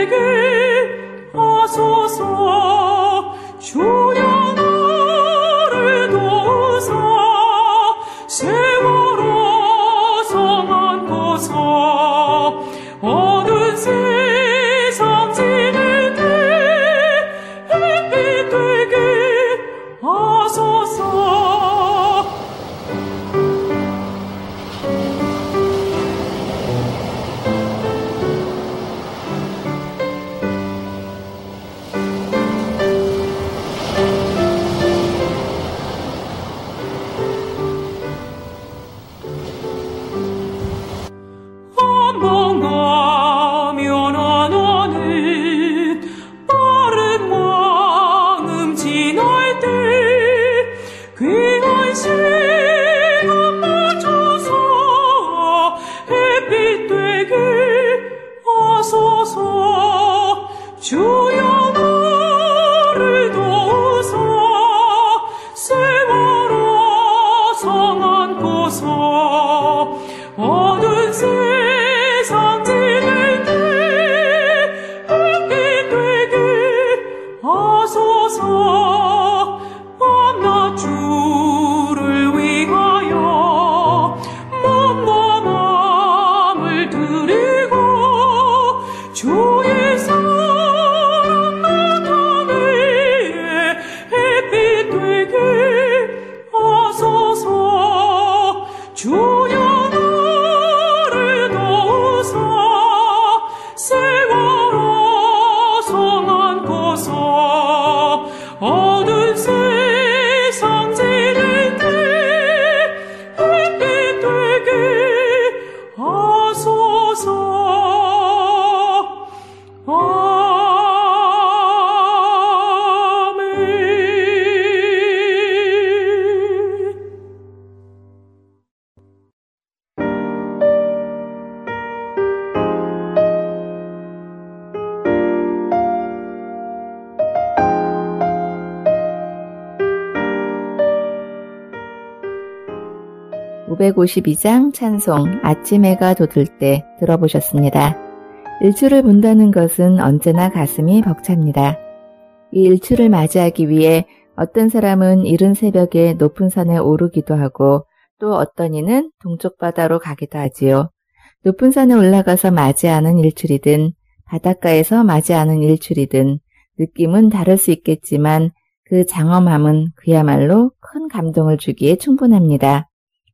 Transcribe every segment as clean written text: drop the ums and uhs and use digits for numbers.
(552장) 찬송 아침 해가 돋을 때 들어보셨습니다. 일출을 본다는 것은 언제나 가슴이 벅찹니다. 이 일출을 맞이하기 위해 어떤 사람은 이른 새벽에 높은 산에 오르기도 하고 또 어떤 이는 동쪽 바다로 가기도 하지요. 높은 산에 올라가서 맞이하는 일출이든 바닷가에서 맞이하는 일출이든 느낌은 다를 수 있겠지만 그 장엄함은 그야말로 큰 감동을 주기에 충분합니다.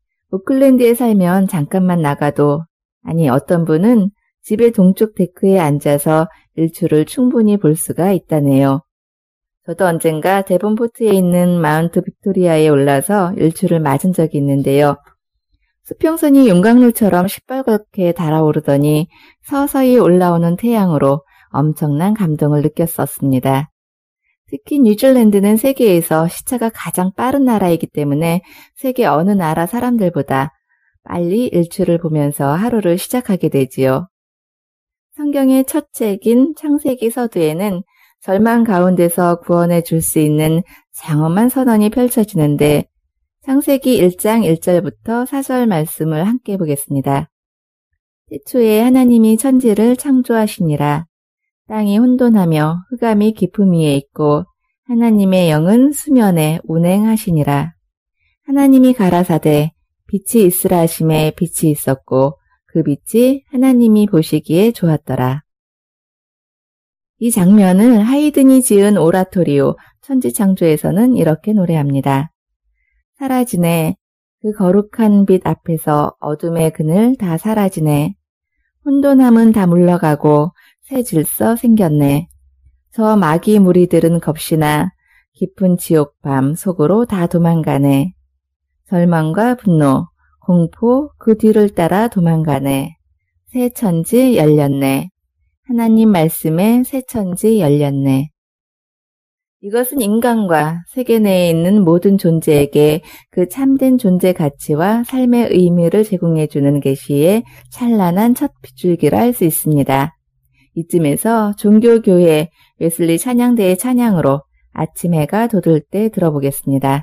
오클랜드에 살면 잠깐만 나가도, 아니 어떤 분은 집의 동쪽 데크에 앉아서 일출을 충분히 볼 수가 있다네요. 저도 언젠가 데본포트에 있는 마운트 빅토리아에 올라서 일출을 맞은 적이 있는데요. 수평선이 용광로처럼 시뻘겋게 달아오르더니 서서히 올라오는 태양으로 엄청난 감동을 느꼈었습니다. 특히 뉴질랜드는 세계에서 시차가 가장 빠른 나라이기 때문에 세계 어느 나라 사람들보다 빨리 일출을 보면서 하루를 시작하게 되지요. 성경의 첫 책인 창세기 서두에는 절망 가운데서 구원해 줄 수 있는 장엄한 선언이 펼쳐지는데 창세기 1장 1절부터 4절 말씀을 함께 보겠습니다. 태초에 하나님이 천지를 창조하시니라. 땅이 혼돈하며 흑암이 깊음 위에 있고 하나님의 영은 수면에 운행하시니라. 하나님이 가라사대 빛이 있으라 하심에 빛이 있었고 그 빛이 하나님이 보시기에 좋았더라. 이 장면을 하이든이 지은 오라토리오 천지창조에서는 이렇게 노래합니다. 사라지네. 그 거룩한 빛 앞에서 어둠의 그늘 다 사라지네. 혼돈함은 다 물러가고 새 질서 생겼네. 저 마귀 무리들은 겁시나 깊은 지옥밤 속으로 다 도망가네. 절망과 분노, 공포 그 뒤를 따라 도망가네. 새 천지 열렸네. 하나님 말씀에 새 천지 열렸네. 이것은 인간과 세계 내에 있는 모든 존재에게 그 참된 존재 가치와 삶의 의미를 제공해주는 계시의 찬란한 첫 빗줄기라 할 수 있습니다. 이쯤에서 종교교회 웨슬리 찬양대의 찬양으로 아침 해가 돋을 때 들어보겠습니다.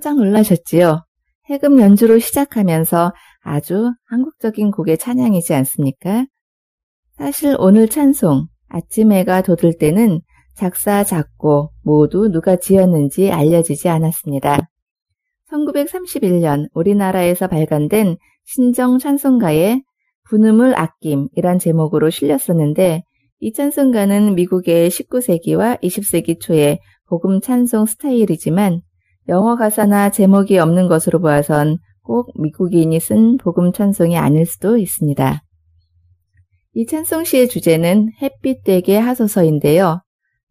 깜짝 놀라셨지요? 해금 연주로 시작하면서 아주 한국적인 곡의 찬양이지 않습니까? 사실 오늘 찬송 아침 해가 돋을 때는 작사, 작곡 모두 누가 지었는지 알려지지 않았습니다. 1931년 우리나라에서 발간된 신정 찬송가에 분음을 아낌이란 제목으로 실렸었는데 이 찬송가는 미국의 19세기와 20세기 초의 복음 찬송 스타일이지만 영어 가사나 제목이 없는 것으로 보아선 꼭 미국인이 쓴 복음 찬송이 아닐 수도 있습니다. 이 찬송시의 주제는 햇빛 되게 하소서인데요.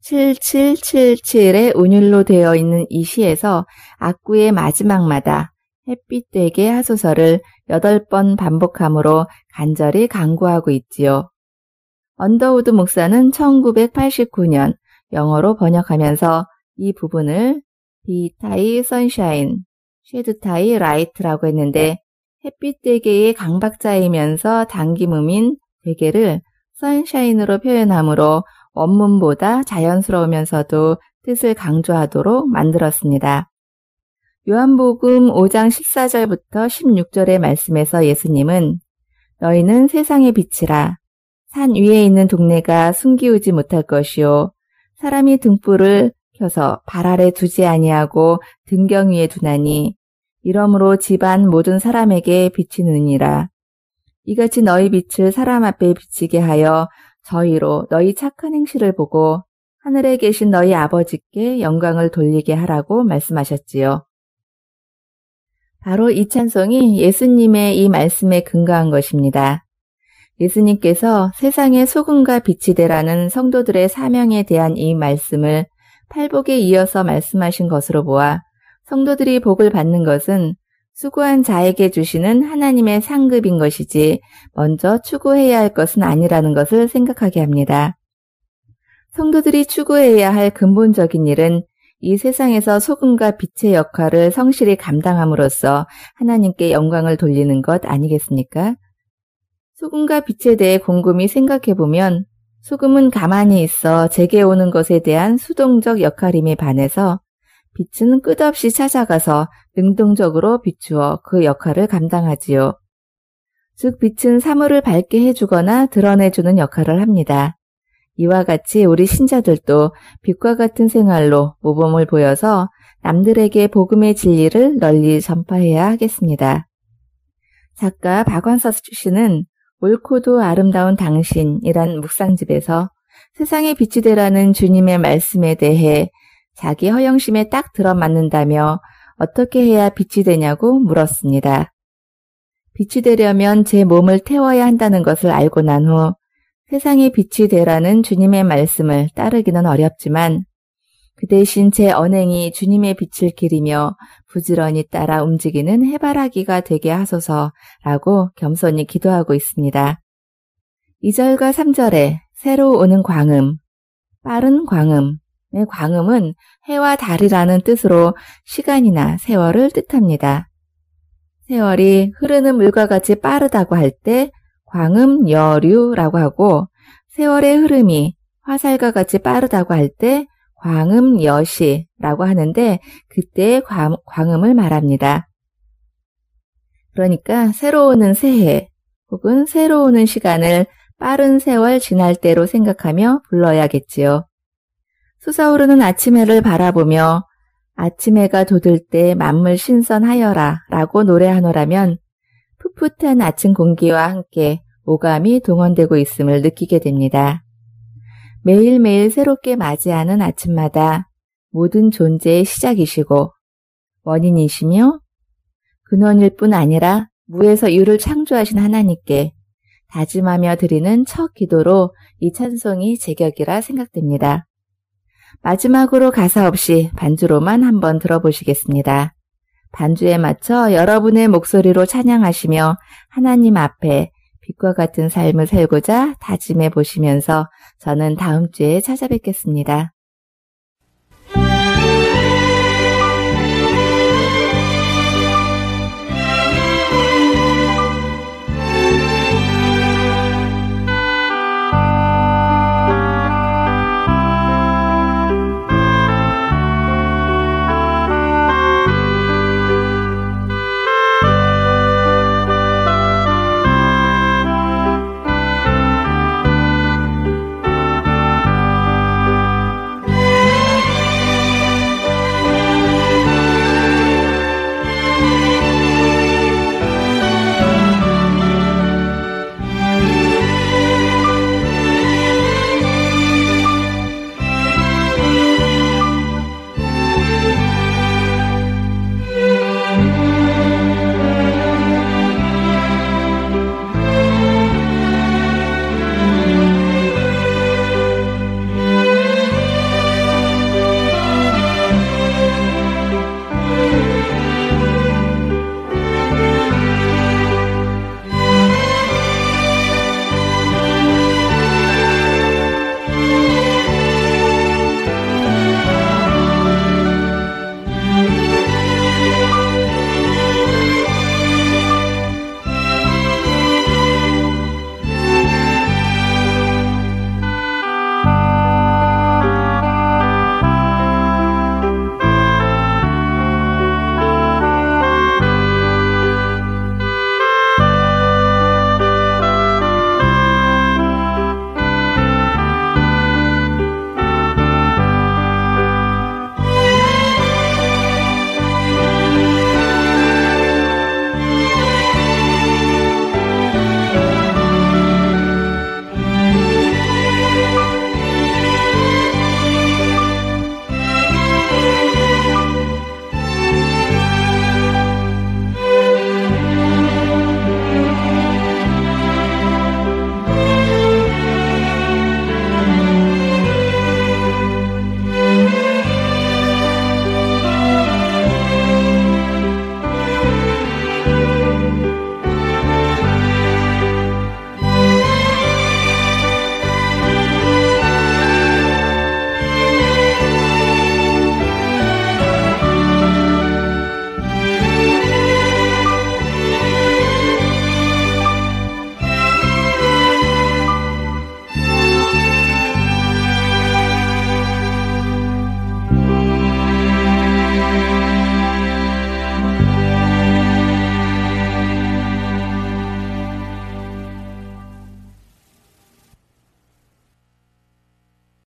7777의 운율로 되어 있는 이 시에서 악구의 마지막마다 햇빛 되게 하소서를 8번 반복함으로 간절히 간구하고 있지요. 언더우드 목사는 1989년 영어로 번역하면서 이 부분을 비타이 선샤인, 쉐드타이 라이트라고 했는데 햇빛 되게의 강박자이면서 당김음인 되게를 선샤인으로 표현하므로 원문보다 자연스러우면서도 뜻을 강조하도록 만들었습니다. 요한복음 5장 14절부터 16절의 말씀에서 예수님은 너희는 세상의 빛이라 산 위에 있는 동네가 숨기우지 못할 것이요 사람이 등불을 켜서 발 아래 두지 아니하고 등경 위에 두나니 이러므로 집안 모든 사람에게 비치느니라. 이같이 너희 빛을 사람 앞에 비치게 하여 저희로 너희 착한 행실을 보고 하늘에 계신 너희 아버지께 영광을 돌리게 하라고 말씀하셨지요. 바로 이 찬송이 예수님의 이 말씀에 근거한 것입니다. 예수님께서 세상의 소금과 빛이 되라는 성도들의 사명에 대한 이 말씀을 팔복에 이어서 말씀하신 것으로 보아 성도들이 복을 받는 것은 수고한 자에게 주시는 하나님의 상급인 것이지 먼저 추구해야 할 것은 아니라는 것을 생각하게 합니다. 성도들이 추구해야 할 근본적인 일은 이 세상에서 소금과 빛의 역할을 성실히 감당함으로써 하나님께 영광을 돌리는 것 아니겠습니까? 소금과 빛에 대해 곰곰이 생각해보면 소금은 가만히 있어 제게 오는 것에 대한 수동적 역할임에 반해서 빛은 끝없이 찾아가서 능동적으로 비추어 그 역할을 감당하지요. 즉 빛은 사물을 밝게 해주거나 드러내주는 역할을 합니다. 이와 같이 우리 신자들도 빛과 같은 생활로 모범을 보여서 남들에게 복음의 진리를 널리 전파해야 하겠습니다. 작가 박완서 씨는 옳고도 아름다운 당신이란 묵상집에서 세상의 빛이 되라는 주님의 말씀에 대해 자기 허영심에 딱 들어맞는다며 어떻게 해야 빛이 되냐고 물었습니다. 빛이 되려면 제 몸을 태워야 한다는 것을 알고 난 후 세상의 빛이 되라는 주님의 말씀을 따르기는 어렵지만 그 대신 제 언행이 주님의 빛을 기리며 부지런히 따라 움직이는 해바라기가 되게 하소서라고 겸손히 기도하고 있습니다. 2절과 3절에 새로 오는 광음, 빠른 광음의 광음은 해와 달이라는 뜻으로 시간이나 세월을 뜻합니다. 세월이 흐르는 물과 같이 빠르다고 할 때 광음여류라고 하고 세월의 흐름이 화살과 같이 빠르다고 할 때 광음여시라고 하는데 그때의 광음을 말합니다. 그러니까 새로 오는 새해 혹은 새로 오는 시간을 빠른 세월 지날 때로 생각하며 불러야겠지요. 솟아오르는 아침해를 바라보며 아침해가 돋을 때 만물 신선하여라 라고 노래하노라면 풋풋한 아침 공기와 함께 오감이 동원되고 있음을 느끼게 됩니다. 매일매일 새롭게 맞이하는 아침마다 모든 존재의 시작이시고 원인이시며 근원일 뿐 아니라 무에서 유를 창조하신 하나님께 다짐하며 드리는 첫 기도로 이 찬송이 제격이라 생각됩니다. 마지막으로 가사 없이 반주로만 한번 들어보시겠습니다. 반주에 맞춰 여러분의 목소리로 찬양하시며 하나님 앞에 빛과 같은 삶을 살고자 다짐해 보시면서 저는 다음 주에 찾아뵙겠습니다.